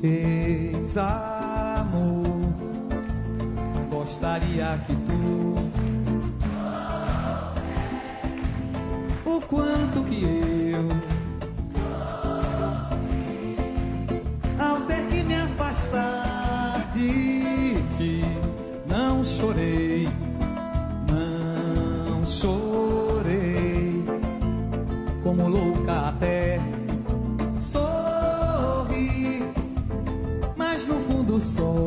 Ex-amor, gostaria que tu o quanto que eu ao ter que me afastar de ti não chorei, não chorei, como louca até sorri, mas no fundo só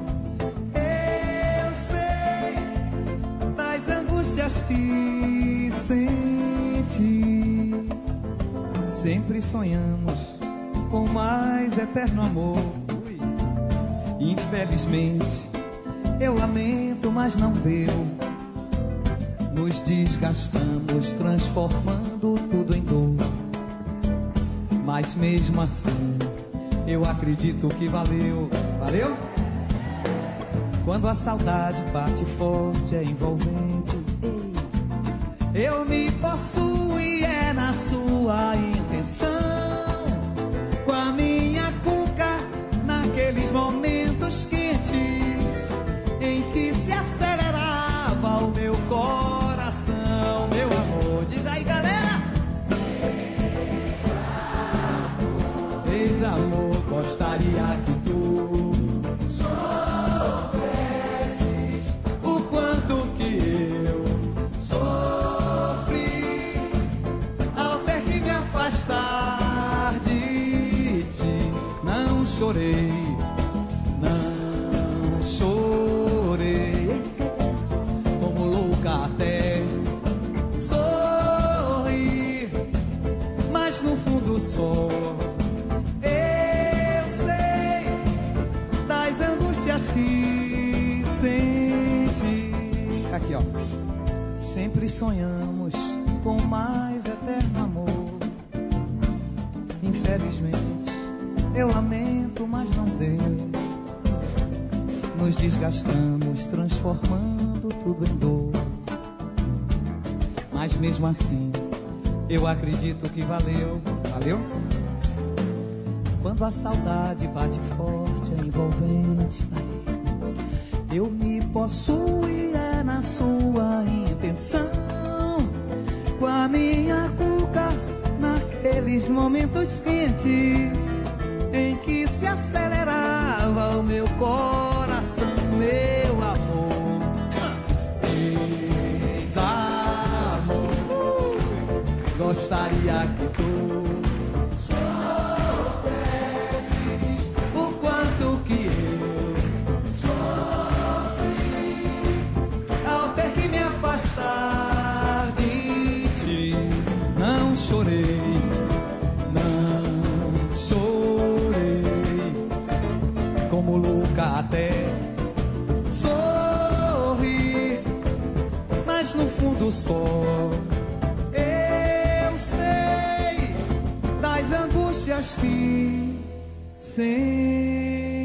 eu sei das angústias que senti. Sempre sonhamos com mais eterno amor. Infelizmente eu lamento, mas não deu. Nos desgastamos, transformando tudo em dor. Mas mesmo assim eu acredito que valeu. Valeu? Quando a saudade bate forte, é envolvente. Eu me possuo e é na sua intenção. Com a minha cuca, naqueles momentos quentes em que se acelerava o meu coração. Meu amor, diz aí, galera. Ex-amor, gostaria que tu soubesses o quanto que eu sofri ao ter que me afastar de ti. Não chorei, não chorei, como louca até sorri, mas no fundo só eu sei das angústias que senti. Aqui, ó. Sempre sonhamos com mais eterno amor. Infelizmente eu lamento, mas não deu. Nos desgastamos, transformando tudo em dor. Mas mesmo assim eu acredito que valeu. Valeu? Quando a saudade bate forte, é envolvente. Eu me possuo e é na sua intenção. Com a minha cuca, naqueles momentos quentes em que se acelerava o meu coração. Meu amor, ex-amor, gostaria que tu soubesses o quanto que eu sofri ao ter que me afastar de ti. Não chorei, não chorei, como louca até sorri, mas no fundo só eu sei das angústias que senti.